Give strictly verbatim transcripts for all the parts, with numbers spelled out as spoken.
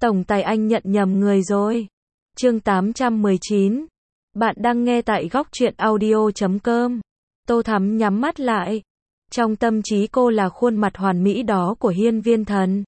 Tổng tài anh nhận nhầm người rồi. Chương tám trăm mười chín. Bạn đang nghe tại góc truyện audio chấm com. Tô Thắm nhắm mắt lại. Trong tâm trí cô là khuôn mặt hoàn mỹ đó của Hiên Viên Thần.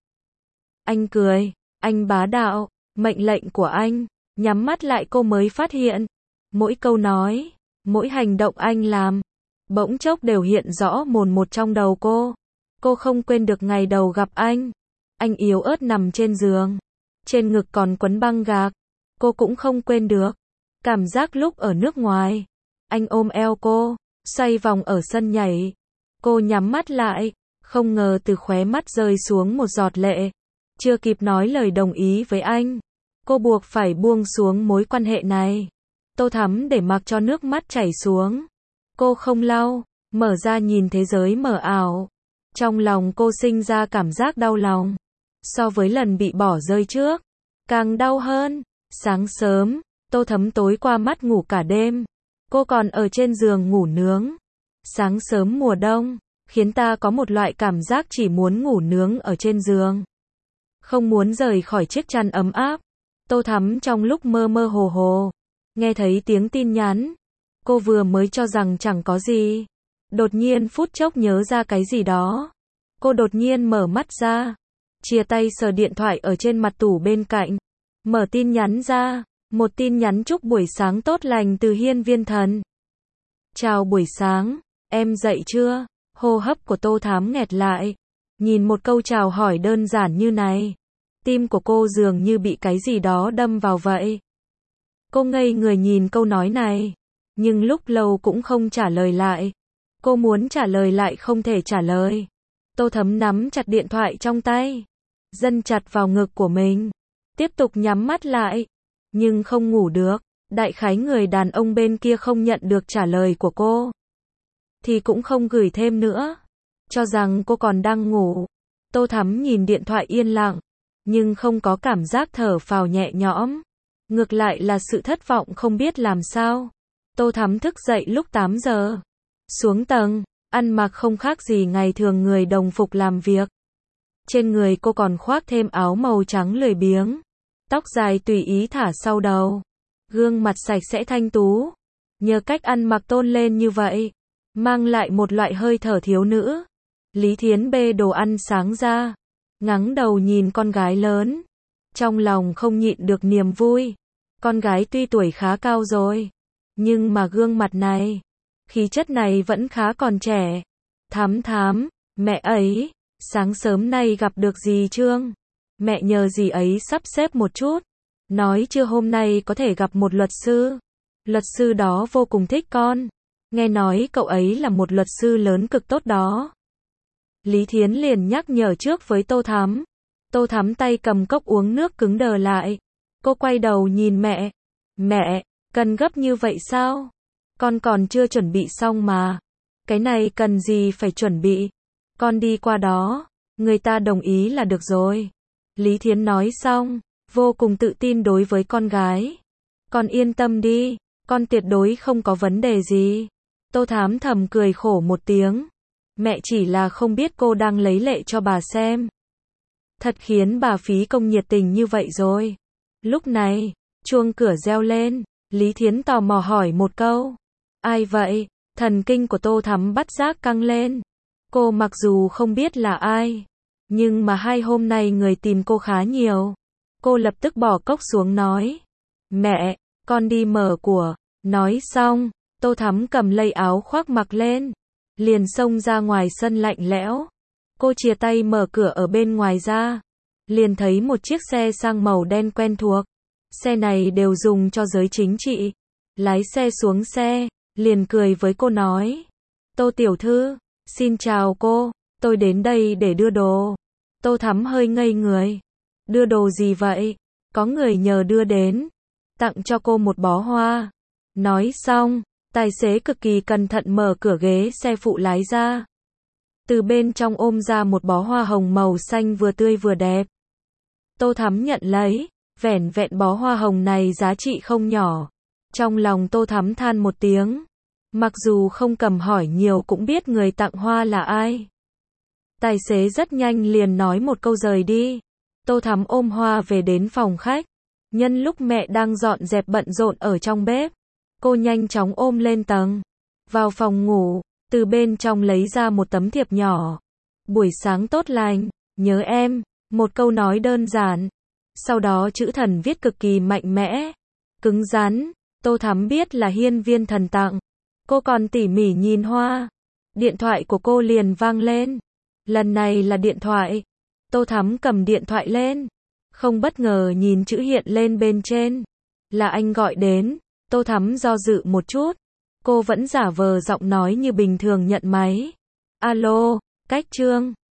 Anh cười, anh bá đạo, mệnh lệnh của anh. Nhắm mắt lại cô mới phát hiện. Mỗi câu nói, mỗi hành động anh làm, bỗng chốc đều hiện rõ mồn một trong đầu cô. Cô không quên được ngày đầu gặp anh. Anh yếu ớt nằm trên giường. Trên ngực còn quấn băng gạc. Cô cũng không quên được. Cảm giác lúc ở nước ngoài. Anh ôm eo cô, xoay vòng ở sân nhảy. Cô nhắm mắt lại, không ngờ từ khóe mắt rơi xuống một giọt lệ. Chưa kịp nói lời đồng ý với anh, cô buộc phải buông xuống mối quan hệ này. Tô Thắm để mặc cho nước mắt chảy xuống. Cô không lau, mở ra nhìn thế giới mờ ảo. Trong lòng cô sinh ra cảm giác đau lòng. So với lần bị bỏ rơi trước, càng đau hơn. Sáng sớm, Tô Thắm tối qua mắt ngủ cả đêm. Cô còn ở trên giường ngủ nướng. Sáng sớm mùa đông, khiến ta có một loại cảm giác chỉ muốn ngủ nướng ở trên giường. Không muốn rời khỏi chiếc chăn ấm áp. Tô Thắm trong lúc mơ mơ hồ hồ, nghe thấy tiếng tin nhắn. Cô vừa mới cho rằng chẳng có gì. Đột nhiên phút chốc nhớ ra cái gì đó. Cô đột nhiên mở mắt ra. Chia tay sờ điện thoại ở trên mặt tủ bên cạnh. Mở tin nhắn ra. Một tin nhắn chúc buổi sáng tốt lành từ Hiên Viên Thần. Chào buổi sáng, em dậy chưa? Hô hấp của Tô Thắm nghẹt lại. Nhìn một câu chào hỏi đơn giản như này, tim của cô dường như bị cái gì đó đâm vào vậy. Cô ngây người nhìn câu nói này, nhưng lúc lâu cũng không trả lời lại. Cô muốn trả lời lại không thể trả lời. Tô Thắm nắm chặt điện thoại trong tay, dần chặt vào ngực của mình, tiếp tục nhắm mắt lại, nhưng không ngủ được. Đại khái người đàn ông bên kia không nhận được trả lời của cô, thì cũng không gửi thêm nữa, cho rằng cô còn đang ngủ. Tô Thắm nhìn điện thoại yên lặng, nhưng không có cảm giác thở phào nhẹ nhõm. Ngược lại là sự thất vọng không biết làm sao. Tô Thắm thức dậy lúc tám giờ. Xuống tầng, ăn mặc không khác gì ngày thường người đồng phục làm việc. Trên người cô còn khoác thêm áo màu trắng lười biếng. Tóc dài tùy ý thả sau đầu. Gương mặt sạch sẽ thanh tú. Nhờ cách ăn mặc tôn lên như vậy, mang lại một loại hơi thở thiếu nữ. Lý Thiến bê đồ ăn sáng ra, ngẩng đầu nhìn con gái lớn. Trong lòng không nhịn được niềm vui. Con gái tuy tuổi khá cao rồi, nhưng mà gương mặt này, khí chất này vẫn khá còn trẻ. Thắm Thắm, mẹ ấy, sáng sớm nay gặp được dì Trương. Mẹ nhờ dì ấy sắp xếp một chút. Nói chưa hôm nay có thể gặp một luật sư. Luật sư đó vô cùng thích con. Nghe nói cậu ấy là một luật sư lớn cực tốt đó. Lý Thiến liền nhắc nhở trước với Tô Thắm. Tô Thắm tay cầm cốc uống nước cứng đờ lại. Cô quay đầu nhìn mẹ. Mẹ, cần gấp như vậy sao? Con còn chưa chuẩn bị xong mà. Cái này cần gì phải chuẩn bị? Con đi qua đó, người ta đồng ý là được rồi. Lý Thiến nói xong, vô cùng tự tin đối với con gái. Con yên tâm đi, con tuyệt đối không có vấn đề gì. Tô Thắm thầm cười khổ một tiếng. Mẹ chỉ là không biết cô đang lấy lệ cho bà xem. Thật khiến bà phí công nhiệt tình như vậy rồi. Lúc này, chuông cửa reo lên. Lý Thiến tò mò hỏi một câu. Ai vậy? Thần kinh của Tô Thắm bắt giác căng lên. Cô mặc dù không biết là ai, nhưng mà hai hôm nay người tìm cô khá nhiều. Cô lập tức bỏ cốc xuống nói. Mẹ, con đi mở của. Nói xong, Tô Thắm cầm lấy áo khoác mặc lên, liền xông ra ngoài sân lạnh lẽo. Cô chìa tay mở cửa ở bên ngoài ra, liền thấy một chiếc xe sang màu đen quen thuộc. Xe này đều dùng cho giới chính trị. Lái xe xuống xe, liền cười với cô nói. Tô tiểu thư, xin chào cô, tôi đến đây để đưa đồ. Tô Thắm hơi ngây người. Đưa đồ gì vậy? Có người nhờ đưa đến, tặng cho cô một bó hoa. Nói xong, tài xế cực kỳ cẩn thận mở cửa ghế xe phụ lái ra. Từ bên trong ôm ra một bó hoa hồng màu xanh vừa tươi vừa đẹp. Tô Thắm nhận lấy, vẻn vẹn bó hoa hồng này giá trị không nhỏ. Trong lòng Tô Thắm than một tiếng. Mặc dù không cầm hỏi nhiều cũng biết người tặng hoa là ai. Tài xế rất nhanh liền nói một câu rời đi. Tô Thắm ôm hoa về đến phòng khách. Nhân lúc mẹ đang dọn dẹp bận rộn ở trong bếp, cô nhanh chóng ôm lên tầng. Vào phòng ngủ, từ bên trong lấy ra một tấm thiệp nhỏ. Buổi sáng tốt lành, nhớ em, một câu nói đơn giản. Sau đó chữ thần viết cực kỳ mạnh mẽ, cứng rắn. Tô Thắm biết là hiên viên thần tặng. Cô còn tỉ mỉ nhìn hoa. Điện thoại của cô liền vang lên. Lần này là điện thoại. Tô Thắm cầm điện thoại lên. Không bất ngờ nhìn chữ hiện lên bên trên. Là anh gọi đến. Tô Thắm do dự một chút. Cô vẫn giả vờ giọng nói như bình thường nhận máy. Alo, Cách Trương.